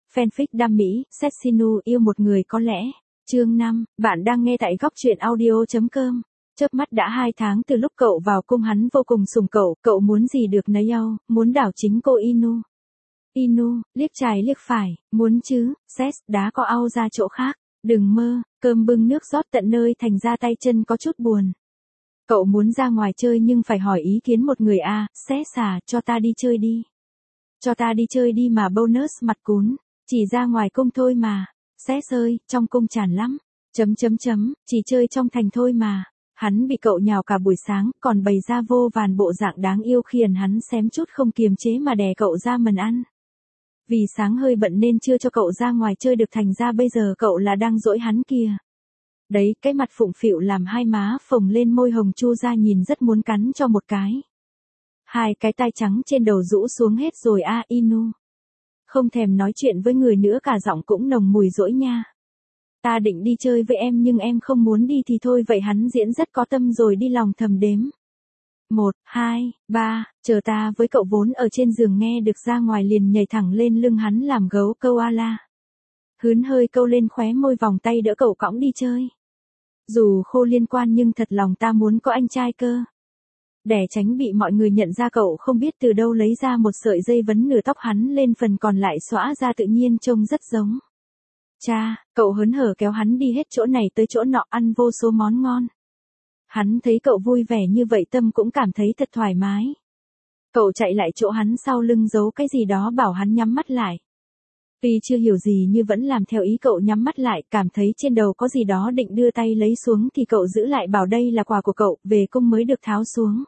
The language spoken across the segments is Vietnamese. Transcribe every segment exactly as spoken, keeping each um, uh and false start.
Fanfic đam mỹ, Sexinu yêu một người có lẽ. Chương năm, bạn đang nghe tại góc truyện audio.com. Chớp mắt đã hai tháng từ lúc cậu vào cung, hắn vô cùng sủng cậu, cậu muốn gì được nấy âu, muốn đảo chính cô Inu. Inu, liếc trái liếc phải, muốn chứ, Sex, đá có au ra chỗ khác, đừng mơ, cơm bưng nước rót tận nơi thành ra tay chân có chút buồn. Cậu muốn ra ngoài chơi nhưng phải hỏi ý kiến một người a, à, Sex à, cho ta đi chơi đi. Cho ta đi chơi đi mà bonus mặt cún, chỉ ra ngoài cung thôi mà, Sex ơi, trong cung chán lắm, chấm chấm chấm, chỉ chơi trong thành thôi mà. Hắn bị cậu nhào cả buổi sáng, còn bày ra vô vàn bộ dạng đáng yêu khiến hắn xém chút không kiềm chế mà đè cậu ra mần ăn. Vì sáng hơi bận nên chưa cho cậu ra ngoài chơi được, thành ra bây giờ cậu là đang dỗi hắn kìa. Đấy, cái mặt phụng phịu làm hai má phồng lên, môi hồng chu ra nhìn rất muốn cắn cho một cái. Hai cái tai trắng trên đầu rũ xuống hết rồi a, à, Inu. Không thèm nói chuyện với người nữa, cả giọng cũng nồng mùi dỗi nha. Ta định đi chơi với em nhưng em không muốn đi thì thôi vậy. Hắn diễn rất có tâm rồi đi lòng thầm đếm. Một, hai, ba, chờ ta với cậu. Vốn ở trên giường nghe được ra ngoài liền nhảy thẳng lên lưng hắn làm gấu câu a la. Hướn hơi câu lên khóe môi, vòng tay đỡ cậu cõng đi chơi. Dù khô liên quan nhưng thật lòng ta muốn có anh trai cơ. Để tránh bị mọi người nhận ra, cậu không biết từ đâu lấy ra một sợi dây vấn nửa tóc hắn lên, phần còn lại xõa ra tự nhiên trông rất giống. Cha, cậu hớn hở kéo hắn đi hết chỗ này tới chỗ nọ, ăn vô số món ngon. Hắn thấy cậu vui vẻ như vậy tâm cũng cảm thấy thật thoải mái. Cậu chạy lại chỗ hắn sau lưng giấu cái gì đó, bảo hắn nhắm mắt lại. Tuy chưa hiểu gì nhưng vẫn làm theo ý cậu, nhắm mắt lại, cảm thấy trên đầu có gì đó định đưa tay lấy xuống thì cậu giữ lại, bảo đây là quà của cậu, về cung mới được tháo xuống.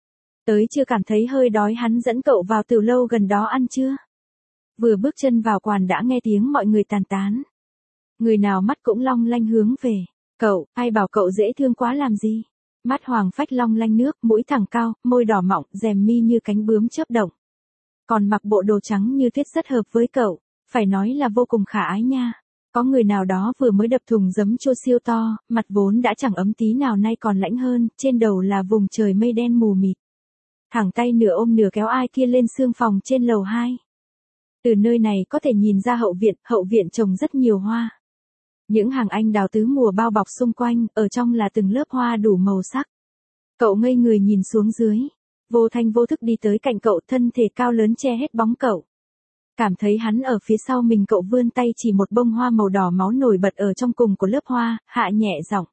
Tới chưa cảm thấy hơi đói, hắn dẫn cậu vào từ lâu gần đó ăn trưa. Vừa bước chân vào quán đã nghe tiếng mọi người tàn tán. Người nào mắt cũng long lanh hướng về. Cậu, ai bảo cậu dễ thương quá làm gì. Mắt hoàng phách long lanh nước, mũi thẳng cao, môi đỏ mọng, rèm mi như cánh bướm chớp động. Còn mặc bộ đồ trắng như tuyết rất hợp với cậu, phải nói là vô cùng khả ái nha. Có người nào đó vừa mới đập thùng giấm chua siêu to, mặt vốn đã chẳng ấm tí nào nay còn lãnh hơn, trên đầu là vùng trời mây đen mù mịt. Thẳng tay nửa ôm nửa kéo ai kia lên sương phòng trên lầu hai. Từ nơi này có thể nhìn ra hậu viện, hậu viện trồng rất nhiều hoa. Những hàng anh đào tứ mùa bao bọc xung quanh, ở trong là từng lớp hoa đủ màu sắc. Cậu ngây người nhìn xuống dưới, vô thanh vô thức đi tới cạnh cậu, thân thể cao lớn che hết bóng cậu. Cảm thấy hắn ở phía sau mình, cậu vươn tay chỉ một bông hoa màu đỏ máu nổi bật ở trong cùng của lớp hoa, hạ nhẹ giọng.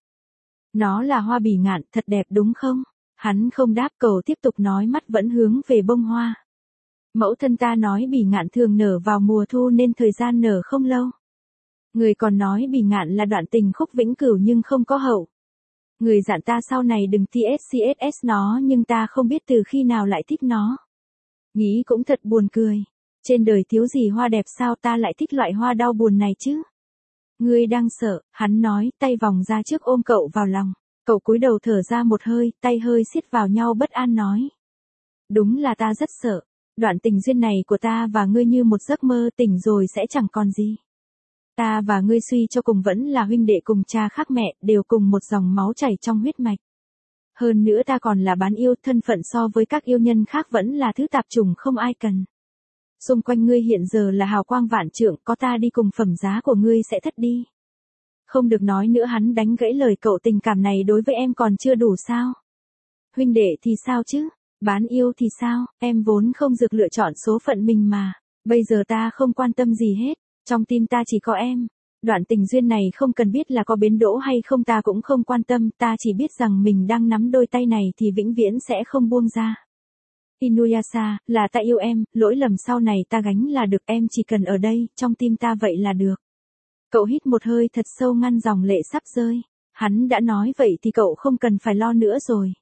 Nó là hoa bỉ ngạn, thật đẹp đúng không? Hắn không đáp, cậu tiếp tục nói, mắt vẫn hướng về bông hoa. Mẫu thân ta nói bỉ ngạn thường nở vào mùa thu nên thời gian nở không lâu. Người còn nói bỉ ngạn là đoạn tình khúc vĩnh cửu nhưng không có hậu. Người dặn ta sau này đừng tê ét xê ét ét nó nhưng ta không biết từ khi nào lại thích nó. Nghĩ cũng thật buồn cười. Trên đời thiếu gì hoa đẹp, sao ta lại thích loại hoa đau buồn này chứ? Ngươi đang sợ, hắn nói, tay vòng ra trước ôm cậu vào lòng. Cậu cúi đầu thở ra một hơi, tay hơi siết vào nhau bất an nói. Đúng là ta rất sợ. Đoạn tình duyên này của ta và ngươi như một giấc mơ, tỉnh rồi sẽ chẳng còn gì. Ta và ngươi suy cho cùng vẫn là huynh đệ cùng cha khác mẹ, đều cùng một dòng máu chảy trong huyết mạch. Hơn nữa ta còn là bán yêu, thân phận so với các yêu nhân khác vẫn là thứ tạp chủng không ai cần. Xung quanh ngươi hiện giờ là hào quang vạn trượng, có ta đi cùng phẩm giá của ngươi sẽ thất đi. Không được nói nữa, hắn đánh gãy lời cậu, tình cảm này đối với em còn chưa đủ sao? Huynh đệ thì sao chứ? Bán yêu thì sao? Em vốn không được lựa chọn số phận mình mà. Bây giờ ta không quan tâm gì hết. Trong tim ta chỉ có em. Đoạn tình duyên này không cần biết là có biến đỗ hay không, ta cũng không quan tâm. Ta chỉ biết rằng mình đang nắm đôi tay này thì vĩnh viễn sẽ không buông ra. Inuyasha, là ta yêu em, lỗi lầm sau này ta gánh là được, em chỉ cần ở đây, trong tim ta vậy là được. Cậu hít một hơi thật sâu, ngăn dòng lệ sắp rơi. Hắn đã nói vậy thì cậu không cần phải lo nữa rồi.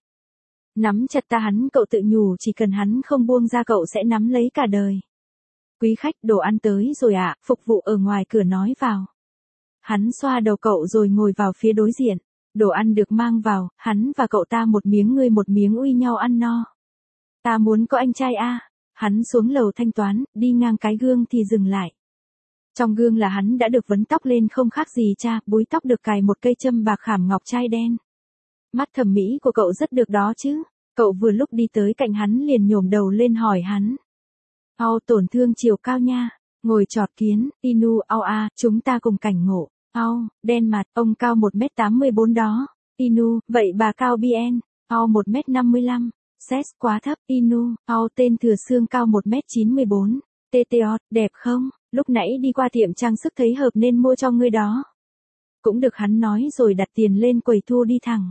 Nắm chặt ta hắn, cậu tự nhủ, chỉ cần hắn không buông ra cậu sẽ nắm lấy cả đời. Quý khách, đồ ăn tới rồi ạ, à, phục vụ ở ngoài cửa nói vào. Hắn xoa đầu cậu rồi ngồi vào phía đối diện. Đồ ăn được mang vào, hắn và cậu ta một miếng ngươi một miếng uy nhau ăn no. Ta muốn có anh trai a. À. Hắn xuống lầu thanh toán, đi ngang cái gương thì dừng lại. Trong gương là hắn đã được vấn tóc lên không khác gì cha, búi tóc được cài một cây châm bạc khảm ngọc trai đen. Mắt thẩm mỹ của cậu rất được đó chứ. Cậu vừa lúc đi tới cạnh hắn liền nhổm đầu lên hỏi hắn. Ồ, tổn thương chiều cao nha. Ngồi trọt kiến, Inu, ao a, chúng ta cùng cảnh ngộ. Ao, đen mặt, ông cao một mét tám mươi bốn đó. Inu, vậy bà cao bien. Ao một mét năm mươi lăm. Ses quá thấp. Inu, ao tên thừa xương cao một mét chín mươi bốn. tê tê o, đẹp không? Lúc nãy đi qua tiệm trang sức thấy hợp nên mua cho ngươi đó. Cũng được hắn nói rồi đặt tiền lên quầy thu đi thẳng.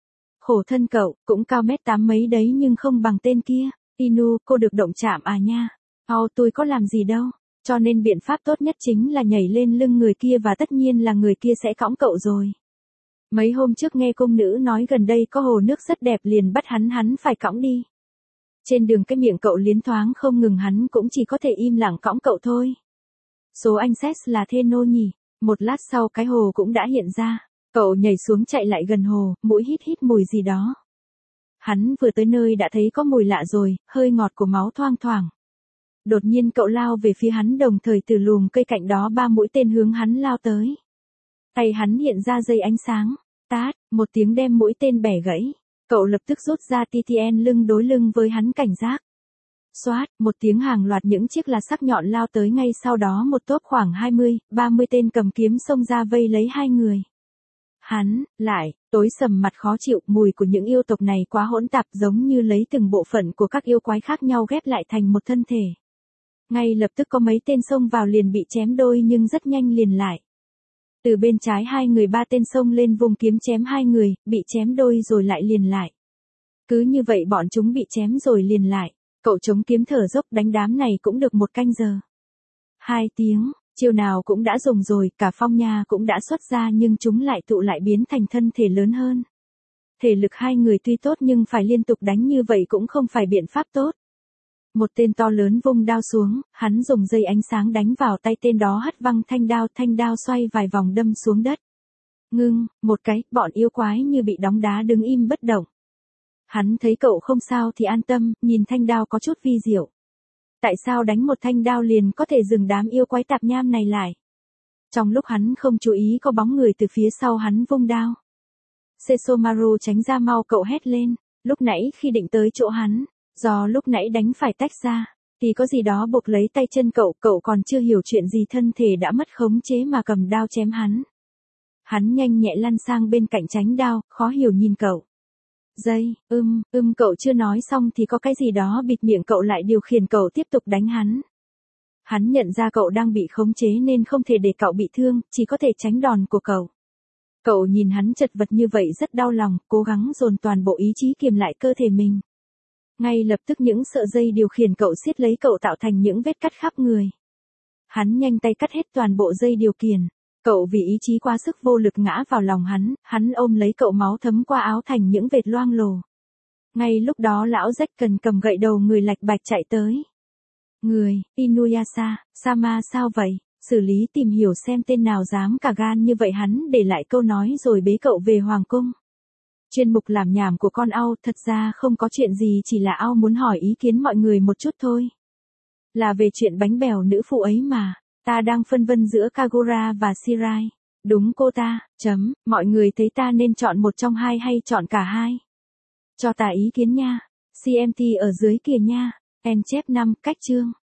Khổ thân cậu, cũng cao mét tám mấy đấy nhưng không bằng tên kia. Inu, cô được động chạm à nha. Ao tôi có làm gì đâu. Cho nên biện pháp tốt nhất chính là nhảy lên lưng người kia và tất nhiên là người kia sẽ cõng cậu rồi. Mấy hôm trước nghe công nữ nói gần đây có hồ nước rất đẹp liền bắt hắn hắn phải cõng đi. Trên đường cái miệng cậu liến thoáng không ngừng hắn cũng chỉ có thể im lặng cõng cậu thôi. Số anh Ses là thê nô nhỉ. Một lát sau cái hồ cũng đã hiện ra. Cậu nhảy xuống chạy lại gần hồ, mũi hít hít mùi gì đó. Hắn vừa tới nơi đã thấy có mùi lạ rồi, hơi ngọt của máu thoang thoảng. Đột nhiên cậu lao về phía hắn đồng thời từ lùm cây cạnh đó ba mũi tên hướng hắn lao tới. Tay hắn hiện ra dây ánh sáng. Tát, một tiếng đem mũi tên bẻ gãy. Cậu lập tức rút ra tê tê en lưng đối lưng với hắn cảnh giác. Xoát, một tiếng hàng loạt những chiếc là sắc nhọn lao tới ngay sau đó một tốp khoảng hai mươi, ba mươi tên cầm kiếm xông ra vây lấy hai người. Hắn, lại, tối sầm mặt khó chịu, mùi của những yêu tộc này quá hỗn tạp giống như lấy từng bộ phận của các yêu quái khác nhau ghép lại thành một thân thể. Ngay lập tức có mấy tên xông vào liền bị chém đôi nhưng rất nhanh liền lại. Từ bên trái hai người ba tên xông lên vùng kiếm chém hai người, bị chém đôi rồi lại liền lại. Cứ như vậy bọn chúng bị chém rồi liền lại. Cậu chống kiếm thở dốc đánh đám này cũng được một canh giờ. Hai tiếng, chiều nào cũng đã dùng rồi, cả phong nha cũng đã xuất ra nhưng chúng lại tụ lại biến thành thân thể lớn hơn. Thể lực hai người tuy tốt nhưng phải liên tục đánh như vậy cũng không phải biện pháp tốt. Một tên to lớn vung đao xuống, hắn dùng dây ánh sáng đánh vào tay tên đó hất văng thanh đao, thanh đao xoay vài vòng đâm xuống đất. Ngưng, một cái, bọn yêu quái như bị đóng đá đứng im bất động. Hắn thấy cậu không sao thì an tâm, nhìn thanh đao có chút vi diệu. Tại sao đánh một thanh đao liền có thể dừng đám yêu quái tạp nham này lại? Trong lúc hắn không chú ý có bóng người từ phía sau hắn vung đao. Sesomaru tránh ra mau, cậu hét lên. Lúc nãy khi định tới chỗ hắn, do lúc nãy đánh phải tách ra, thì có gì đó buộc lấy tay chân cậu, cậu còn chưa hiểu chuyện gì thân thể đã mất khống chế mà cầm đao chém hắn. Hắn nhanh nhẹ lăn sang bên cạnh tránh đao, khó hiểu nhìn cậu. Dây, ưm, ưm cậu chưa nói xong thì có cái gì đó bịt miệng cậu lại điều khiển cậu tiếp tục đánh hắn. Hắn nhận ra cậu đang bị khống chế nên không thể để cậu bị thương, chỉ có thể tránh đòn của cậu. Cậu nhìn hắn chật vật như vậy rất đau lòng, cố gắng dồn toàn bộ ý chí kiềm lại cơ thể mình. Ngay lập tức những sợi dây điều khiển cậu siết lấy cậu tạo thành những vết cắt khắp người. Hắn nhanh tay cắt hết toàn bộ dây điều khiển. Cậu vì ý chí quá sức vô lực ngã vào lòng hắn, hắn ôm lấy cậu máu thấm qua áo thành những vệt loang lổ. Ngay lúc đó lão rách cần cầm gậy đầu người lạch bạch chạy tới. Người, Inuyasha, Sama sao vậy? Xử lý tìm hiểu xem tên nào dám cả gan như vậy hắn để lại câu nói rồi bế cậu về hoàng cung. Chuyên mục làm nhảm của con Ao thật ra không có chuyện gì chỉ là Ao muốn hỏi ý kiến mọi người một chút thôi. Là về chuyện bánh bèo nữ phụ ấy mà. Ta đang phân vân giữa Kagura và Shirai. Đúng cô ta, chấm, mọi người thấy ta nên chọn một trong hai hay chọn cả hai? Cho ta ý kiến nha. xê em tê ở dưới kìa nha. En chép năm, cách chương.